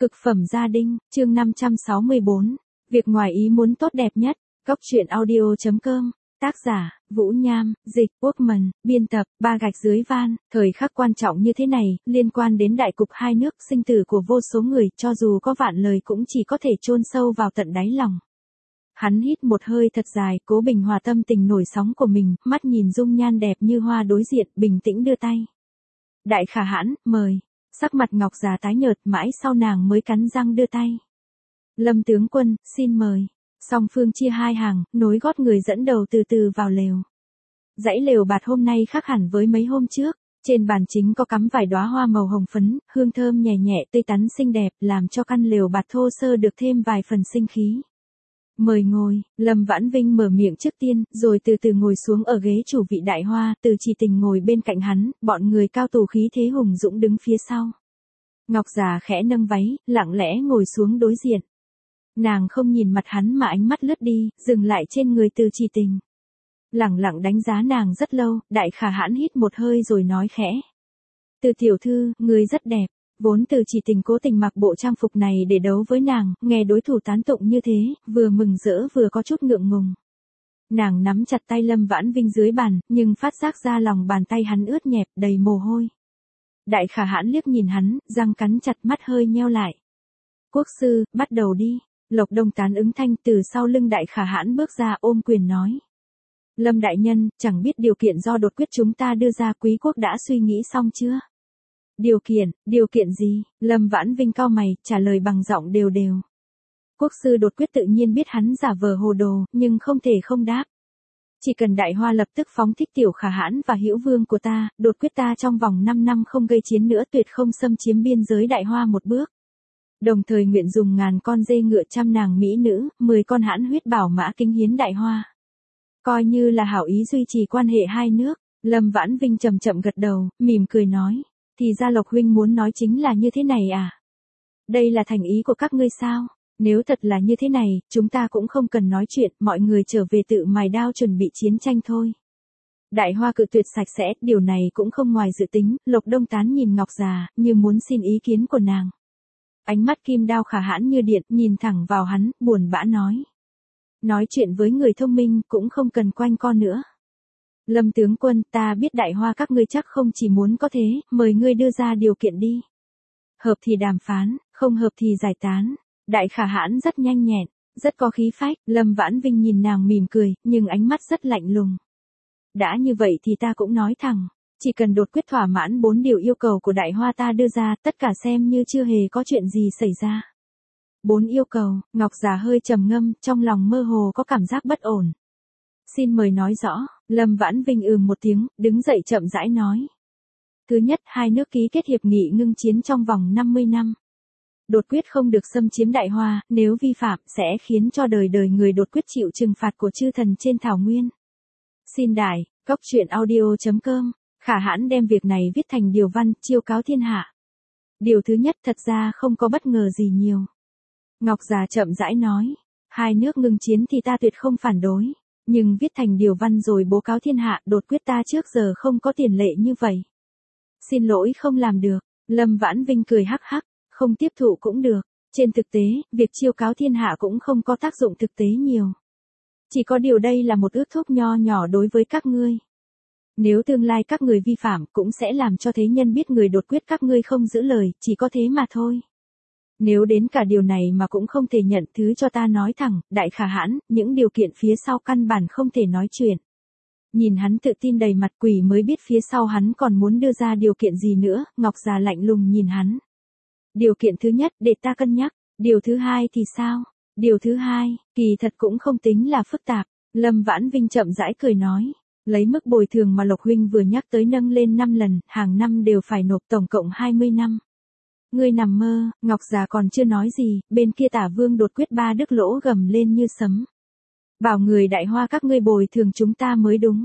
Cực phẩm gia đình, chương 564. Việc ngoài ý muốn tốt đẹp nhất. Góc truyện audio.com. Tác giả, Vũ Nham, dịch, Workman, biên tập, Ba Gạch Dưới Van. Thời khắc quan trọng như thế này, liên quan đến đại cục hai nước, sinh tử của vô số người, cho dù có vạn lời cũng chỉ có thể chôn sâu vào tận đáy lòng. Hắn hít một hơi thật dài, cố bình hòa tâm tình nổi sóng của mình, mắt nhìn dung nhan đẹp như hoa đối diện, bình tĩnh đưa tay. Đại Khả Hãn, mời. Sắc mặt Ngọc già tái nhợt, mãi sau nàng mới cắn răng đưa tay. Lâm tướng quân, xin mời. Song phương chia hai hàng, nối gót người dẫn đầu từ từ vào lều. Dãy lều bạt hôm nay khác hẳn với mấy hôm trước. Trên bàn chính có cắm vài đóa hoa màu hồng phấn, hương thơm nhẹ nhẹ tươi tắn xinh đẹp, làm cho căn lều bạt thô sơ được thêm vài phần sinh khí. Mời ngồi, Lâm Vãn Vinh mở miệng trước tiên, rồi từ từ ngồi xuống ở ghế chủ vị đại hoa, Từ Chỉ Tình ngồi bên cạnh hắn, bọn người cao tù khí thế hùng dũng đứng phía sau. Ngọc già khẽ nâng váy, lặng lẽ ngồi xuống đối diện. Nàng không nhìn mặt hắn mà ánh mắt lướt đi, dừng lại trên người Từ Chỉ Tình. Lẳng lặng đánh giá nàng rất lâu, Đại Khả Hãn hít một hơi rồi nói khẽ. Từ tiểu thư, người rất đẹp. Vốn Từ Chỉ Tình cố tình mặc bộ trang phục này để đấu với nàng, nghe đối thủ tán tụng như thế, vừa mừng rỡ vừa có chút ngượng ngùng. Nàng nắm chặt tay Lâm Vãn Vinh dưới bàn, nhưng phát giác ra lòng bàn tay hắn ướt nhẹp, đầy mồ hôi. Đại Khả Hãn liếc nhìn hắn, răng cắn chặt, mắt hơi nheo lại. Quốc sư, bắt đầu đi. Lộc Đông tán ứng thanh, từ sau lưng Đại Khả Hãn bước ra ôm quyền nói. Lâm đại nhân, chẳng biết điều kiện do đột quyết chúng ta đưa ra, quý quốc đã suy nghĩ xong chưa? Điều kiện gì? Lâm Vãn Vinh cau mày, trả lời bằng giọng đều đều. Quốc sư đột quyết tự nhiên biết hắn giả vờ hồ đồ, nhưng không thể không đáp. Chỉ cần Đại Hoa lập tức phóng thích Tiểu Khả Hãn và Hữu Vương của ta, đột quyết ta trong vòng 5 năm không gây chiến nữa, tuyệt không xâm chiếm biên giới Đại Hoa một bước. Đồng thời nguyện dùng 1000 con dê ngựa, 100 nàng mỹ nữ, 10 con hãn huyết bảo mã kính hiến Đại Hoa. Coi như là hảo ý duy trì quan hệ hai nước. Lâm Vãn Vinh chậm chậm gật đầu, mỉm cười nói. Thì ra Lộc huynh muốn nói chính là như thế này à? Đây là thành ý của các ngươi sao? Nếu thật là như thế này, chúng ta cũng không cần nói chuyện, mọi người trở về tự mài đao chuẩn bị chiến tranh thôi. Đại Hoa cự tuyệt sạch sẽ, điều này cũng không ngoài dự tính. Lộc Đông tán nhìn Ngọc già, như muốn xin ý kiến của nàng. Ánh mắt kim đao Khả Hãn như điện, nhìn thẳng vào hắn, buồn bã nói. Nói chuyện với người thông minh, cũng không cần quanh co nữa. Lâm tướng quân, ta biết Đại Hoa các ngươi chắc không chỉ muốn có thế, mời ngươi đưa ra điều kiện đi. Hợp thì đàm phán, không hợp thì giải tán. Đại Khả Hãn rất nhanh nhẹn, rất có khí phách. Lâm Vãn Vinh nhìn nàng mỉm cười, nhưng ánh mắt rất lạnh lùng. Đã như vậy thì ta cũng nói thẳng, chỉ cần đột quyết thỏa mãn 4 điều yêu cầu của Đại Hoa ta đưa ra, tất cả xem như chưa hề có chuyện gì xảy ra. 4 yêu cầu, Ngọc già hơi trầm ngâm, trong lòng mơ hồ có cảm giác bất ổn. Xin mời nói rõ. Lâm Vãn Vinh một tiếng, đứng dậy chậm rãi nói. Thứ nhất, hai nước ký kết hiệp nghị ngưng chiến trong vòng 50 năm. Đột quyết không được xâm chiếm Đại Hoa, nếu vi phạm sẽ khiến cho đời đời người đột quyết chịu trừng phạt của chư thần trên thảo nguyên. Xin đại, góc truyện audio.com. Khả Hãn đem việc này viết thành điều văn, chiêu cáo thiên hạ. Điều thứ nhất thật ra không có bất ngờ gì nhiều. Ngọc già chậm rãi nói. Hai nước ngưng chiến thì ta tuyệt không phản đối. Nhưng viết thành điều văn rồi bố cáo thiên hạ, đột quyết ta trước giờ không có tiền lệ như vậy. Xin lỗi không làm được. Lâm Vãn Vinh cười hắc hắc, không tiếp thụ cũng được. Trên thực tế, việc chiêu cáo thiên hạ cũng không có tác dụng thực tế nhiều. Chỉ có điều đây là một ước thúc nho nhỏ đối với các ngươi. Nếu tương lai các người vi phạm cũng sẽ làm cho thế nhân biết người đột quyết các ngươi không giữ lời, chỉ có thế mà thôi. Nếu đến cả điều này mà cũng không thể nhận, thứ cho ta nói thẳng, Đại Khả Hãn, những điều kiện phía sau căn bản không thể nói chuyện. Nhìn hắn tự tin đầy mặt, quỷ mới biết phía sau hắn còn muốn đưa ra điều kiện gì nữa. Ngọc già lạnh lùng nhìn hắn. Điều kiện thứ nhất, để ta cân nhắc. Điều thứ hai thì sao? Điều thứ hai, kỳ thật cũng không tính là phức tạp. Lâm Vãn Vinh chậm rãi cười nói. Lấy mức bồi thường mà Lộc huynh vừa nhắc tới nâng lên 5 lần, hàng năm đều phải nộp, tổng cộng 20 năm. Ngươi nằm mơ. Ngọc già còn chưa nói gì, bên kia Tả Vương đột quyết Ba Đức Lỗ gầm lên như sấm. Bảo người Đại Hoa các ngươi bồi thường chúng ta mới đúng.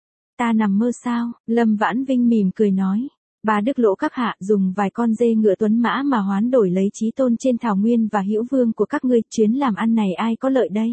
Ta nằm mơ sao? Lâm Vãn Vinh mỉm cười nói. Ba Đức Lỗ các hạ dùng vài con dê ngựa tuấn mã mà hoán đổi lấy chí tôn trên thảo nguyên và Hữu Vương của các ngươi, chuyến làm ăn này ai có lợi đây?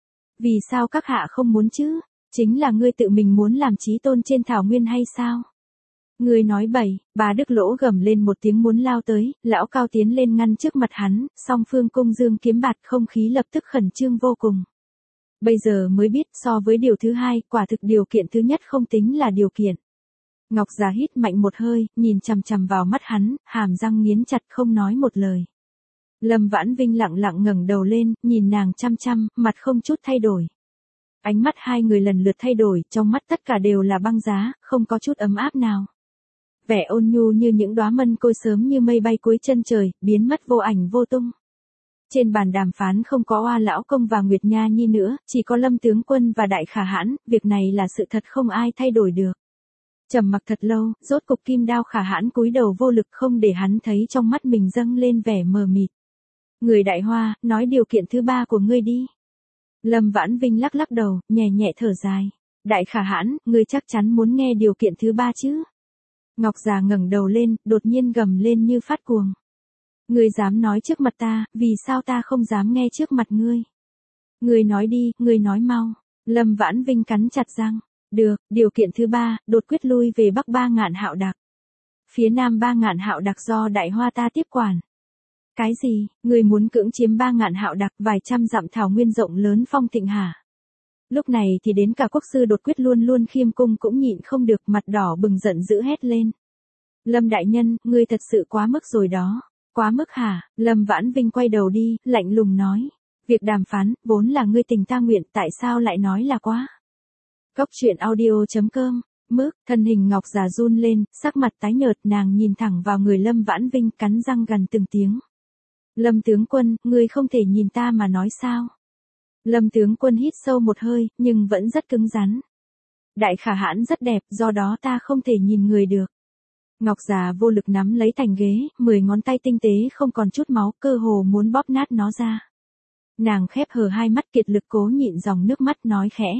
Vì sao các hạ không muốn chứ? Chính là ngươi tự mình muốn làm chí tôn trên thảo nguyên hay sao? Ngươi nói bậy, bà Đức Lỗ gầm lên một tiếng muốn lao tới, lão Cao tiến lên ngăn trước mặt hắn, song phương cung dương kiếm bạt, không khí lập tức khẩn trương vô cùng. Bây giờ mới biết so với điều thứ hai, quả thực điều kiện thứ nhất không tính là điều kiện. Ngọc Già hít mạnh một hơi, nhìn chằm chằm vào mắt hắn, hàm răng nghiến chặt không nói một lời. Lâm Vãn Vinh lặng lặng ngẩng đầu lên, nhìn nàng chăm chăm, mặt không chút thay đổi. Ánh mắt hai người lần lượt thay đổi, trong mắt tất cả đều là băng giá, không có chút ấm áp nào. Vẻ ôn nhu như những đóa mân côi sớm như mây bay cuối chân trời, biến mất vô ảnh vô tung. Trên bàn đàm phán không có Oa lão công và Nguyệt Nha Nhi nữa, chỉ có Lâm tướng quân và Đại Khả Hãn, việc này là sự thật không ai thay đổi được. Trầm mặc thật lâu, rốt cục Kim Đao Khả Hãn cúi đầu vô lực không để hắn thấy trong mắt mình dâng lên vẻ mờ mịt. Người Đại Hoa, nói điều kiện thứ ba của ngươi đi. Lâm Vãn Vinh lắc lắc đầu, nhẹ nhẹ thở dài. Đại Khả Hãn, ngươi chắc chắn muốn nghe điều kiện thứ ba chứ? Ngọc Già ngẩng đầu lên, đột nhiên gầm lên như phát cuồng. Ngươi dám nói trước mặt ta, vì sao ta không dám nghe trước mặt ngươi? Ngươi nói đi, ngươi nói mau. Lâm Vãn Vinh cắn chặt răng. Được, điều kiện thứ ba, đột quyết lui về Bắc 3.000 hạo đặc. Phía Nam 3.000 hạo đặc do Đại Hoa ta tiếp quản. Cái gì, ngươi muốn cưỡng chiếm 3.000 hạo đặc, vài trăm dặm thảo nguyên rộng lớn phong thịnh hả? Lúc này thì đến cả quốc sư đột quyết luôn luôn khiêm cung cũng nhịn không được, mặt đỏ bừng giận dữ hét lên. Lâm đại nhân, ngươi thật sự quá mức rồi đó. Quá mức hả? Lâm Vãn Vinh quay đầu đi, lạnh lùng nói. Việc đàm phán, vốn là ngươi tình ta nguyện, tại sao lại nói là quá? Cốc truyện audio.com. Mức, thân hình Ngọc Già run lên, sắc mặt tái nhợt, nàng nhìn thẳng vào người Lâm Vãn Vinh, cắn răng gần từng tiếng. Lâm tướng quân, ngươi không thể nhìn ta mà nói sao? Lâm tướng quân hít sâu một hơi, nhưng vẫn rất cứng rắn. Đại Khả Hãn rất đẹp, do đó ta không thể nhìn người được. Ngọc Già vô lực nắm lấy thành ghế, 10 ngón tay tinh tế không còn chút máu, cơ hồ muốn bóp nát nó ra. Nàng khép hờ hai mắt kiệt lực cố nhịn dòng nước mắt nói khẽ.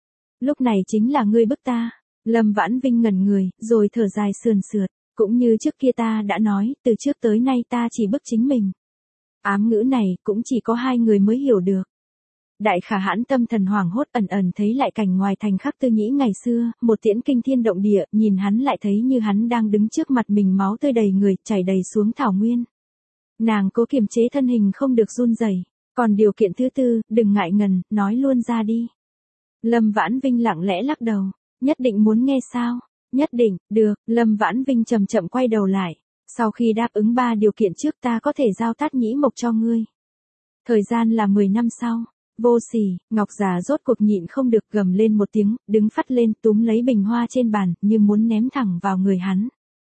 Lúc này chính là ngươi bức ta. Lâm Vãn Vinh ngẩn người, rồi thở dài sườn sượt. Cũng như trước kia ta đã nói, từ trước tới nay ta chỉ bức chính mình. Ám ngữ này cũng chỉ có hai người mới hiểu được. Đại Khả Hãn tâm thần hoảng hốt, ẩn ẩn thấy lại cảnh ngoài thành Khắc Tư Nhĩ ngày xưa, một tiễn kinh thiên động địa, nhìn hắn lại thấy như hắn đang đứng trước mặt mình, máu tươi đầy người, chảy đầy xuống thảo nguyên. Nàng cố kiềm chế thân hình không được run rẩy. Còn điều kiện thứ tư, đừng ngại ngần, nói luôn ra đi. Lâm Vãn Vinh lặng lẽ lắc đầu. Nhất định muốn nghe sao? Nhất định, được. Lâm Vãn Vinh chậm chậm quay đầu lại. Sau khi đáp ứng 3 điều kiện trước, ta có thể giao Tát Nhĩ Mộc cho ngươi. Thời gian là 10 năm sau. Vô sỉ. Ngọc Già rốt cuộc nhịn không được, gầm lên một tiếng, đứng phắt lên, túm lấy bình hoa trên bàn, như muốn ném thẳng vào người hắn.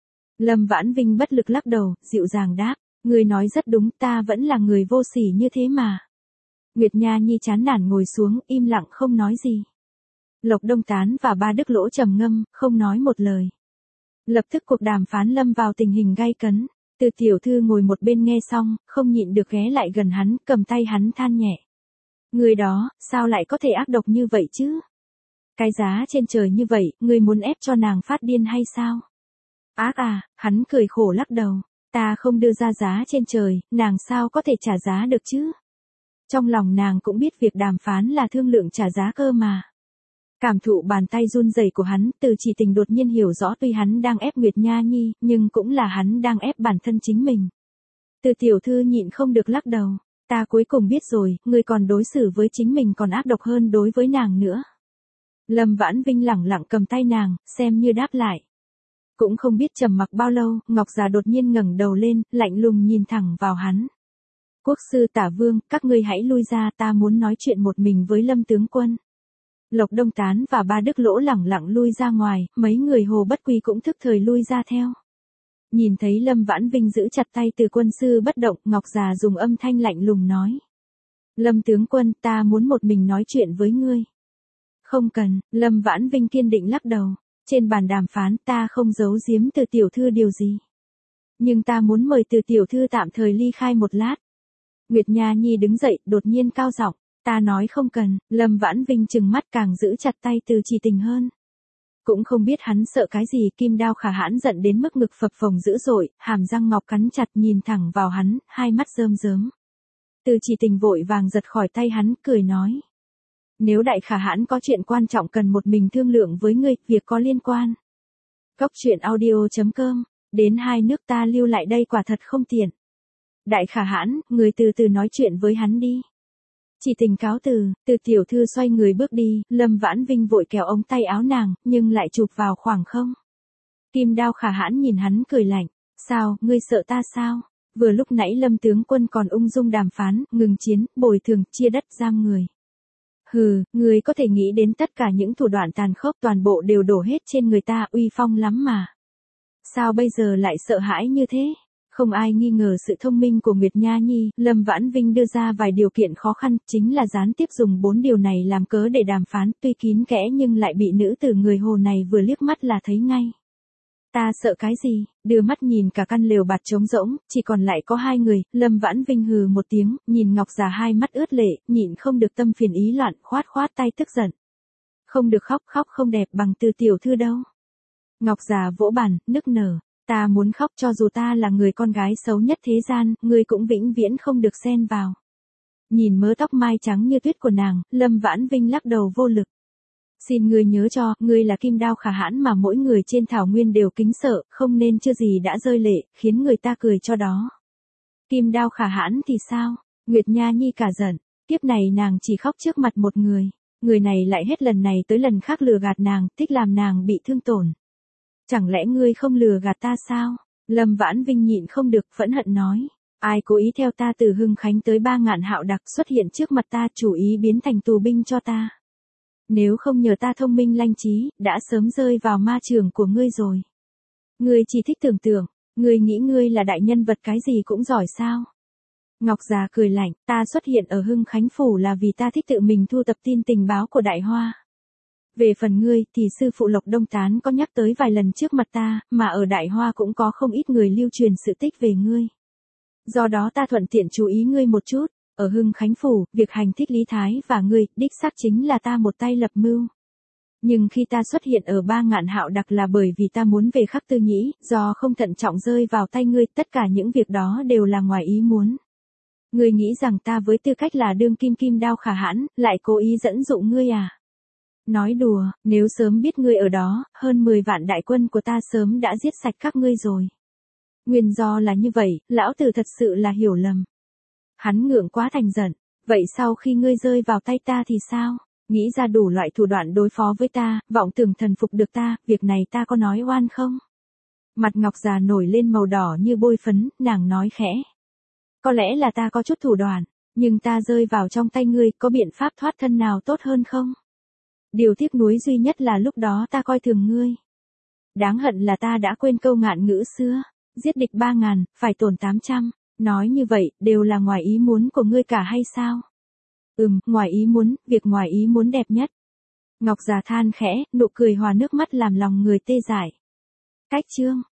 Lâm Vãn Vinh bất lực lắc đầu, dịu dàng đáp. Ngươi nói rất đúng, ta vẫn là người vô sỉ như thế mà. Nguyệt Nha Nhi chán nản ngồi xuống, im lặng không nói gì. Lộc Đông Tán và Ba Đức Lỗ trầm ngâm, không nói một lời. Lập tức cuộc đàm phán lâm vào tình hình gay cấn. Từ tiểu thư ngồi một bên nghe xong, không nhịn được ghé lại gần hắn, cầm tay hắn than nhẹ. Người đó, sao lại có thể ác độc như vậy chứ? Cái giá trên trời như vậy, ngươi muốn ép cho nàng phát điên hay sao? Ác à, hắn cười khổ lắc đầu. Ta không đưa ra giá trên trời, nàng sao có thể trả giá được chứ? Trong lòng nàng cũng biết việc đàm phán là thương lượng trả giá cơ mà. Cảm thụ bàn tay run rẩy của hắn, Từ Chỉ Tình đột nhiên hiểu rõ, tuy hắn đang ép Nguyệt Nha Nhi, nhưng cũng là hắn đang ép bản thân chính mình. Từ tiểu thư nhịn không được lắc đầu. Ta cuối cùng biết rồi, ngươi còn đối xử với chính mình còn ác độc hơn đối với nàng nữa. Lâm Vãn Vinh lẳng lặng cầm tay nàng, xem như đáp lại. Cũng không biết trầm mặc bao lâu, Ngọc Già đột nhiên ngẩng đầu lên, lạnh lùng nhìn thẳng vào hắn. Quốc sư Tả Vương, các ngươi hãy lui ra, ta muốn nói chuyện một mình với Lâm tướng quân. Lộc Đông Tán và Ba Đức Lỗ lẳng lặng lui ra ngoài, mấy người Hồ Bất Quy cũng thức thời lui ra theo. Nhìn thấy Lâm Vãn Vinh giữ chặt tay Từ quân sư bất động, Ngọc Già dùng âm thanh lạnh lùng nói. Lâm tướng quân, ta muốn một mình nói chuyện với ngươi. Không cần, Lâm Vãn Vinh kiên định lắc đầu. Trên bàn đàm phán, ta không giấu giếm Từ tiểu thư điều gì. Nhưng ta muốn mời Từ tiểu thư tạm thời ly khai một lát. Nguyệt Nha Nhi đứng dậy, đột nhiên cao giọng. Ta nói không cần. Lâm Vãn Vinh trừng mắt càng giữ chặt tay Từ Chỉ Tình hơn. Cũng không biết hắn sợ cái gì, Kim Đao Khả Hãn giận đến mức ngực phập phồng dữ dội, hàm răng ngọc cắn chặt nhìn thẳng vào hắn, hai mắt rơm rớm. Từ Chỉ Tình vội vàng giật khỏi tay hắn, cười nói. Nếu Đại Khả Hãn có chuyện quan trọng cần một mình thương lượng với ngươi, việc có liên quan. Cốc truyện audio.com, đến hai nước ta lưu lại đây quả thật không tiện. Đại Khả Hãn, người từ từ nói chuyện với hắn đi. Chỉ tình cáo từ tiểu thư xoay người bước đi, Lâm Vãn Vinh vội kéo ống tay áo nàng, nhưng lại chụp vào khoảng không. Kim Đao Khả Hãn nhìn hắn cười lạnh, sao, ngươi sợ ta sao? Vừa lúc nãy Lâm tướng quân còn ung dung đàm phán, ngừng chiến, bồi thường, chia đất giam người. Hừ, ngươi có thể nghĩ đến tất cả những thủ đoạn tàn khốc toàn bộ đều đổ hết trên người ta, uy phong lắm mà. Sao bây giờ lại sợ hãi như thế? Không ai nghi ngờ sự thông minh của Nguyệt Nha Nhi, Lâm Vãn Vinh đưa ra vài điều kiện khó khăn, chính là gián tiếp dùng 4 điều này làm cớ để đàm phán, tuy kín kẽ nhưng lại bị nữ tử người Hồ này vừa liếc mắt là thấy ngay. Ta sợ cái gì? Đưa mắt nhìn cả căn lều bạt trống rỗng, chỉ còn lại có hai người, Lâm Vãn Vinh hừ một tiếng, nhìn Ngọc Già hai mắt ướt lệ, nhịn không được tâm phiền ý loạn, khoát tay tức giận. Không được khóc không đẹp bằng Từ tiểu thư đâu. Ngọc Già vỗ bàn, nức nở, ta muốn khóc cho dù ta là người con gái xấu nhất thế gian, ngươi cũng vĩnh viễn không được xen vào. Nhìn mớ tóc mai trắng như tuyết của nàng, Lâm Vãn Vinh lắc đầu vô lực. Xin ngươi nhớ cho, ngươi là Kim Đao Khả Hãn mà mỗi người trên thảo nguyên đều kính sợ, không nên chưa gì đã rơi lệ, khiến người ta cười cho đó. Kim Đao Khả Hãn thì sao? Nguyệt Nha Nhi cả giận, kiếp này nàng chỉ khóc trước mặt một người này lại hết lần này tới lần khác lừa gạt nàng, thích làm nàng bị thương tổn. Chẳng lẽ ngươi không lừa gạt ta sao? Lâm Vãn Vinh nhịn không được, phẫn hận nói. Ai cố ý theo ta từ Hưng Khánh tới 3 ngạn hạo đặc xuất hiện trước mặt ta, chủ ý biến thành tù binh cho ta. Nếu không nhờ ta thông minh lanh trí, đã sớm rơi vào ma trường của ngươi rồi. Ngươi chỉ thích tưởng tượng, ngươi nghĩ ngươi là đại nhân vật cái gì cũng giỏi sao? Ngọc Già cười lạnh, ta xuất hiện ở Hưng Khánh Phủ là vì ta thích tự mình thu thập tin tình báo của Đại Hoa. Về phần ngươi, thì sư phụ Lộc Đông Tán có nhắc tới vài lần trước mặt ta, mà ở Đại Hoa cũng có không ít người lưu truyền sự tích về ngươi. Do đó ta thuận tiện chú ý ngươi một chút, ở Hưng Khánh Phủ, việc hành thích Lý Thái và ngươi, đích xác chính là ta một tay lập mưu. Nhưng khi ta xuất hiện ở 3 ngạn hạo đặc là bởi vì ta muốn về Khắc Tư Nhĩ, do không thận trọng rơi vào tay ngươi, tất cả những việc đó đều là ngoài ý muốn. Ngươi nghĩ rằng ta với tư cách là đương kim Kim Đao Khả Hãn, lại cố ý dẫn dụ ngươi à? Nói đùa, nếu sớm biết ngươi ở đó, hơn 10 vạn đại quân của ta sớm đã giết sạch các ngươi rồi. Nguyên do là như vậy, lão tử thật sự là hiểu lầm. Hắn ngượng quá thành giận, vậy sau khi ngươi rơi vào tay ta thì sao? Nghĩ ra đủ loại thủ đoạn đối phó với ta, vọng tưởng thần phục được ta, việc này ta có nói oan không? Mặt Ngọc Già nổi lên màu đỏ như bôi phấn, nàng nói khẽ. Có lẽ là ta có chút thủ đoạn, nhưng ta rơi vào trong tay ngươi, có biện pháp thoát thân nào tốt hơn không? Điều tiếc nuối duy nhất là lúc đó ta coi thường ngươi. Đáng hận là ta đã quên câu ngạn ngữ xưa, giết địch 3.000, phải tổn 800. Nói như vậy, đều là ngoài ý muốn của ngươi cả hay sao? Ngoài ý muốn, việc ngoài ý muốn đẹp nhất. Ngọc Già than khẽ, nụ cười hòa nước mắt làm lòng người tê dại. Cách chương.